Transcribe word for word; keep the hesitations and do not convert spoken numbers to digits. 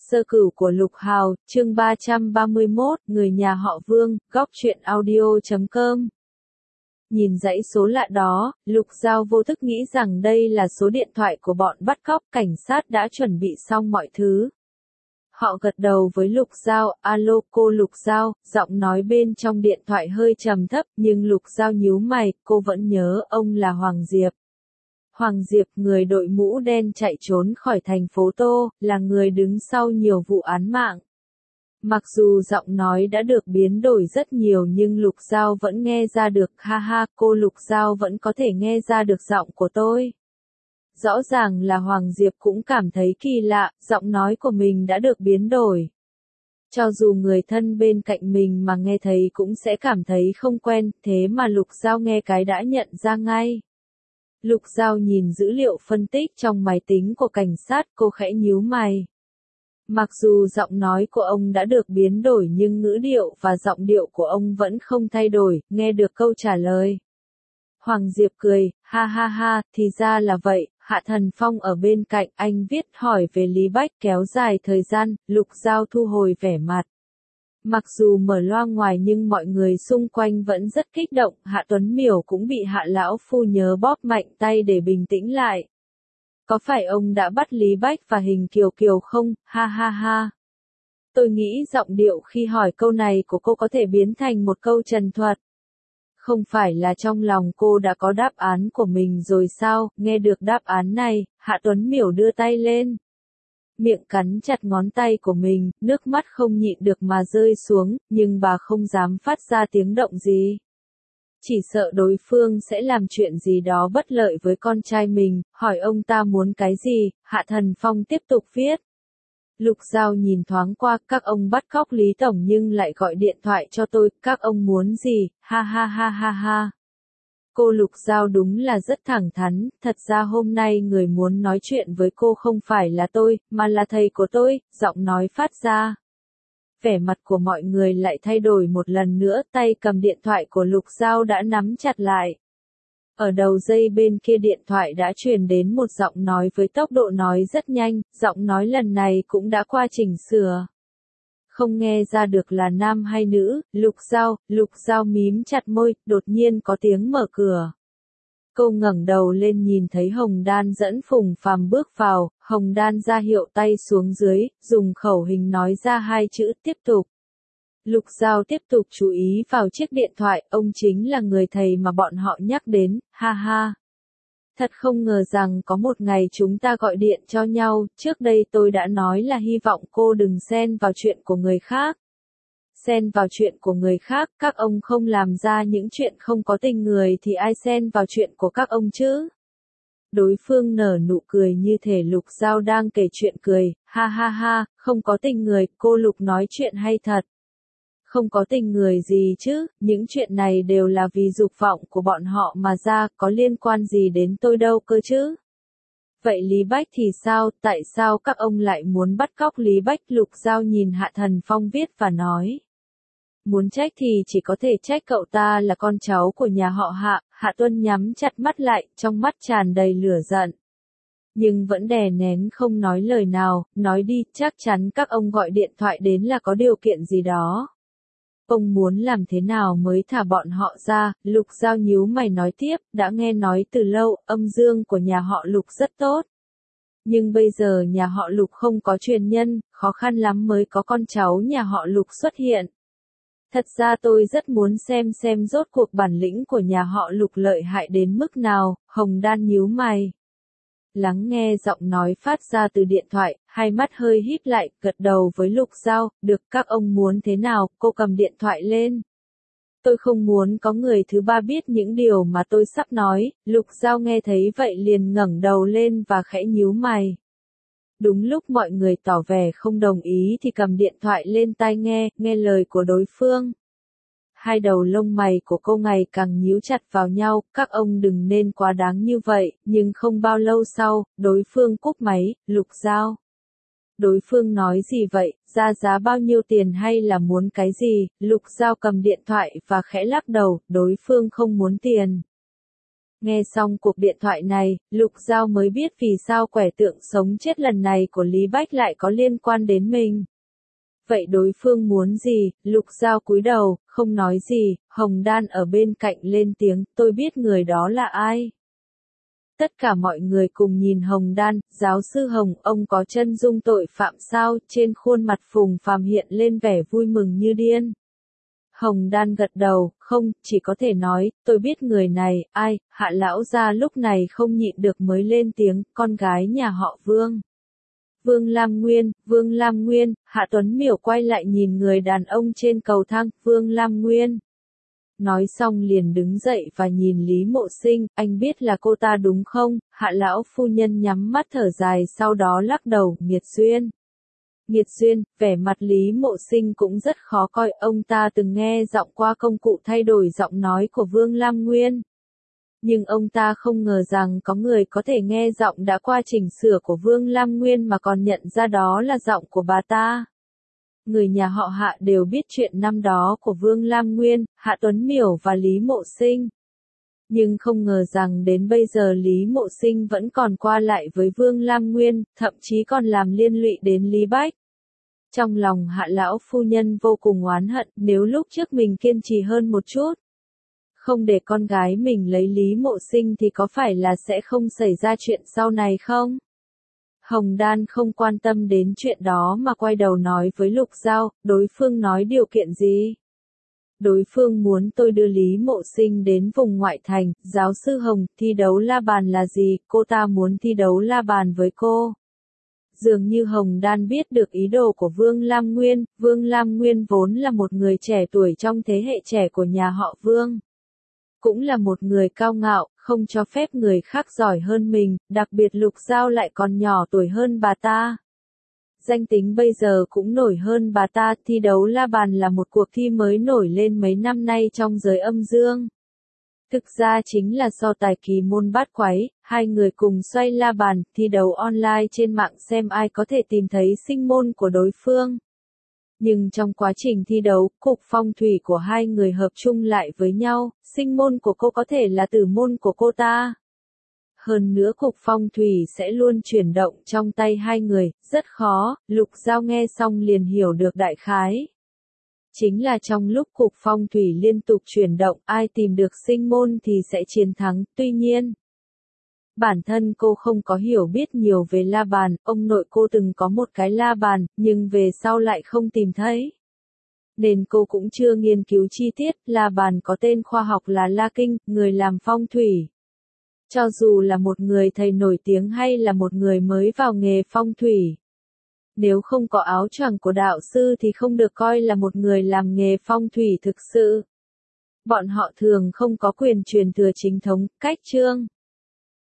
Sơ cửu của Lục Hào, chương ba trăm ba mươi mốt, người nhà họ Vương, góc truyện audio chấm com. Nhìn dãy số lạ đó, Lục Giao vô thức nghĩ rằng đây là số điện thoại của bọn bắt cóc, cảnh sát đã chuẩn bị xong mọi thứ. Họ gật đầu với Lục Giao, alo cô Lục Giao, giọng nói bên trong điện thoại hơi trầm thấp, nhưng Lục Giao nhíu mày, cô vẫn nhớ ông là Hoàng Diệp. Hoàng Diệp, người đội mũ đen chạy trốn khỏi thành phố Tô, là người đứng sau nhiều vụ án mạng. Mặc dù giọng nói đã được biến đổi rất nhiều nhưng Lục Giao vẫn nghe ra được, ha ha, cô Lục Giao vẫn có thể nghe ra được giọng của tôi. Rõ ràng là Hoàng Diệp cũng cảm thấy kỳ lạ, giọng nói của mình đã được biến đổi. Cho dù người thân bên cạnh mình mà nghe thấy cũng sẽ cảm thấy không quen, thế mà Lục Giao nghe cái đã nhận ra ngay. Lục Giao nhìn dữ liệu phân tích trong máy tính của cảnh sát, cô khẽ nhíu mày. Mặc dù giọng nói của ông đã được biến đổi nhưng ngữ điệu và giọng điệu của ông vẫn không thay đổi, nghe được câu trả lời. Hoàng Diệp cười, ha ha ha, thì ra là vậy, Hạ Thần Phong ở bên cạnh, anh viết hỏi về Lý Bách kéo dài thời gian, Lục Giao thu hồi vẻ mặt. Mặc dù mở loa ngoài nhưng mọi người xung quanh vẫn rất kích động, Hạ Tuấn Miểu cũng bị Hạ Lão Phu nhớ bóp mạnh tay để bình tĩnh lại. Có phải ông đã bắt Lý Bách và Hình Kiều Kiều không, ha ha ha. Tôi nghĩ giọng điệu khi hỏi câu này của cô có thể biến thành một câu trần thuật. Không phải là trong lòng cô đã có đáp án của mình rồi sao, nghe được đáp án này, Hạ Tuấn Miểu đưa tay lên. Miệng cắn chặt ngón tay của mình, nước mắt không nhịn được mà rơi xuống, nhưng bà không dám phát ra tiếng động gì. Chỉ sợ đối phương sẽ làm chuyện gì đó bất lợi với con trai mình, hỏi ông ta muốn cái gì, Hạ Thần Phong tiếp tục viết. Lục Giao nhìn thoáng qua, các ông bắt cóc Lý Tổng nhưng lại gọi điện thoại cho tôi, các ông muốn gì, ha ha ha ha ha. Cô Lục Giao đúng là rất thẳng thắn, thật ra hôm nay người muốn nói chuyện với cô không phải là tôi, mà là thầy của tôi, giọng nói phát ra. Vẻ mặt của mọi người lại thay đổi một lần nữa, tay cầm điện thoại của Lục Giao đã nắm chặt lại. Ở đầu dây bên kia điện thoại đã truyền đến một giọng nói với tốc độ nói rất nhanh, giọng nói lần này cũng đã qua chỉnh sửa. Không nghe ra được là nam hay nữ, Lục Giao, Lục Giao mím chặt môi, đột nhiên có tiếng mở cửa. Cô ngẩng đầu lên nhìn thấy Hồng Đan dẫn Phùng Phàm bước vào, Hồng Đan ra hiệu tay xuống dưới, dùng khẩu hình nói ra hai chữ tiếp tục. Lục Giao tiếp tục chú ý vào chiếc điện thoại, ông chính là người thầy mà bọn họ nhắc đến, ha ha. Thật không ngờ rằng có một ngày chúng ta gọi điện cho nhau, trước đây tôi đã nói là hy vọng cô đừng xen vào chuyện của người khác. Xen vào chuyện của người khác, các ông không làm ra những chuyện không có tình người thì ai xen vào chuyện của các ông chứ? Đối phương nở nụ cười như thể Lục Giao đang kể chuyện cười, ha ha ha, không có tình người, cô Lục nói chuyện hay thật. Không có tình người gì chứ, những chuyện này đều là vì dục vọng của bọn họ mà ra, có liên quan gì đến tôi đâu cơ chứ. Vậy Lý Bách thì sao, tại sao các ông lại muốn bắt cóc Lý Bách? Lục Giao nhìn Hạ Thần Phong viết và nói. Muốn trách thì chỉ có thể trách cậu ta là con cháu của nhà họ Hạ, Hạ Tuân nhắm chặt mắt lại, trong mắt tràn đầy lửa giận. Nhưng vẫn đè nén không nói lời nào, nói đi, chắc chắn các ông gọi điện thoại đến là có điều kiện gì đó. Ông muốn làm thế nào mới thả bọn họ ra, Lục Giao nhíu mày nói tiếp, đã nghe nói từ lâu, âm dương của nhà họ Lục rất tốt. Nhưng bây giờ nhà họ Lục không có truyền nhân, khó khăn lắm mới có con cháu nhà họ Lục xuất hiện. Thật ra tôi rất muốn xem xem rốt cuộc bản lĩnh của nhà họ Lục lợi hại đến mức nào, Hồng Đan nhíu mày. Lắng nghe giọng nói phát ra từ điện thoại, hai mắt hơi híp lại, gật đầu với Lục Giao, được các ông muốn thế nào, cô cầm điện thoại lên. Tôi không muốn có người thứ ba biết những điều mà tôi sắp nói, Lục Giao nghe thấy vậy liền ngẩng đầu lên và khẽ nhíu mày. Đúng lúc mọi người tỏ vẻ không đồng ý thì cầm điện thoại lên tai nghe, nghe lời của đối phương. Hai đầu lông mày của cô ngày càng nhíu chặt vào nhau, các ông đừng nên quá đáng như vậy, nhưng không bao lâu sau, đối phương cúp máy, Lục Giao. Đối phương nói gì vậy, ra giá bao nhiêu tiền hay là muốn cái gì, Lục Giao cầm điện thoại và khẽ lắc đầu, đối phương không muốn tiền. Nghe xong cuộc điện thoại này, Lục Giao mới biết vì sao quẻ tượng sống chết lần này của Lý Bách lại có liên quan đến mình. Vậy đối phương muốn gì? Lục Giao cúi đầu, không nói gì, Hồng Đan ở bên cạnh lên tiếng, tôi biết người đó là ai. Tất cả mọi người cùng nhìn Hồng Đan, giáo sư Hồng, ông có chân dung tội phạm sao? Trên khuôn mặt Phùng Phàm hiện lên vẻ vui mừng như điên. Hồng Đan gật đầu, không, chỉ có thể nói, tôi biết người này, ai, Hạ lão gia lúc này không nhịn được mới lên tiếng, con gái nhà họ Vương. Vương Lam Nguyên, Vương Lam Nguyên, Hạ Tuấn Miểu quay lại nhìn người đàn ông trên cầu thang, Vương Lam Nguyên. Nói xong liền đứng dậy và nhìn Lý Mộ Sinh, anh biết là cô ta đúng không? Hạ lão phu nhân nhắm mắt thở dài sau đó lắc đầu, Nghiệt Duyên. Nghiệt Duyên, vẻ mặt Lý Mộ Sinh cũng rất khó coi, ông ta từng nghe giọng qua công cụ thay đổi giọng nói của Vương Lam Nguyên. Nhưng ông ta không ngờ rằng có người có thể nghe giọng đã qua chỉnh sửa của Vương Lam Nguyên mà còn nhận ra đó là giọng của bà ta. Người nhà họ Hạ đều biết chuyện năm đó của Vương Lam Nguyên, Hạ Tuấn Miểu và Lý Mộ Sinh. Nhưng không ngờ rằng đến bây giờ Lý Mộ Sinh vẫn còn qua lại với Vương Lam Nguyên, thậm chí còn làm liên lụy đến Lý Bách. Trong lòng Hạ lão phu nhân vô cùng oán hận, nếu lúc trước mình kiên trì hơn một chút, không để con gái mình lấy Lý Mộ Sinh thì có phải là sẽ không xảy ra chuyện sau này không? Hồng Đan không quan tâm đến chuyện đó mà quay đầu nói với Lục Giao, đối phương nói điều kiện gì? Đối phương muốn tôi đưa Lý Mộ Sinh đến vùng ngoại thành, giáo sư Hồng, thi đấu la bàn là gì, cô ta muốn thi đấu la bàn với cô. Dường như Hồng Đan biết được ý đồ của Vương Lam Nguyên, Vương Lam Nguyên vốn là một người trẻ tuổi trong thế hệ trẻ của nhà họ Vương. Cũng là một người cao ngạo, không cho phép người khác giỏi hơn mình, đặc biệt Lục Giao lại còn nhỏ tuổi hơn bà ta. Danh tính bây giờ cũng nổi hơn bà ta, thi đấu la bàn là một cuộc thi mới nổi lên mấy năm nay trong giới âm dương. Thực ra chính là so tài kỳ môn bát quái, hai người cùng xoay la bàn, thi đấu online trên mạng xem ai có thể tìm thấy sinh môn của đối phương. Nhưng trong quá trình thi đấu, cục phong thủy của hai người hợp chung lại với nhau, sinh môn của cô có thể là tử môn của cô ta. Hơn nữa cục phong thủy sẽ luôn chuyển động trong tay hai người, rất khó, Lục Giao nghe xong liền hiểu được đại khái. Chính là trong lúc cục phong thủy liên tục chuyển động, ai tìm được sinh môn thì sẽ chiến thắng, tuy nhiên. Bản thân cô không có hiểu biết nhiều về la bàn, ông nội cô từng có một cái la bàn, nhưng về sau lại không tìm thấy. Nên cô cũng chưa nghiên cứu chi tiết, la bàn có tên khoa học là La Kinh, người làm phong thủy. Cho dù là một người thầy nổi tiếng hay là một người mới vào nghề phong thủy. Nếu không có áo choàng của đạo sư thì không được coi là một người làm nghề phong thủy thực sự. Bọn họ thường không có quyền truyền thừa chính thống, cách chương.